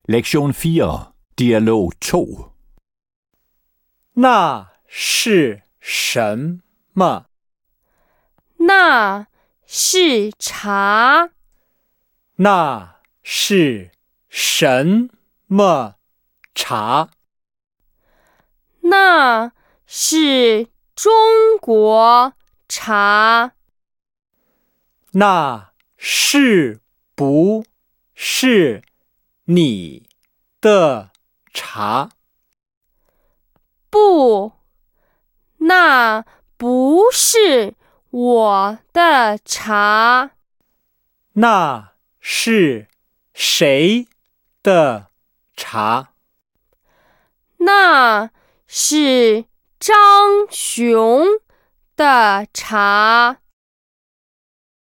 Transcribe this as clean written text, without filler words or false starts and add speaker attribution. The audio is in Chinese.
Speaker 1: Lektion 4, Dialog 2.
Speaker 2: 那是什么？
Speaker 3: 那是茶。
Speaker 2: 那是什么茶？
Speaker 3: 那是中国茶。
Speaker 2: 那是不是你的茶？
Speaker 3: 不，那不是我的茶。
Speaker 2: 那是谁的茶？
Speaker 3: 那是张雄的茶。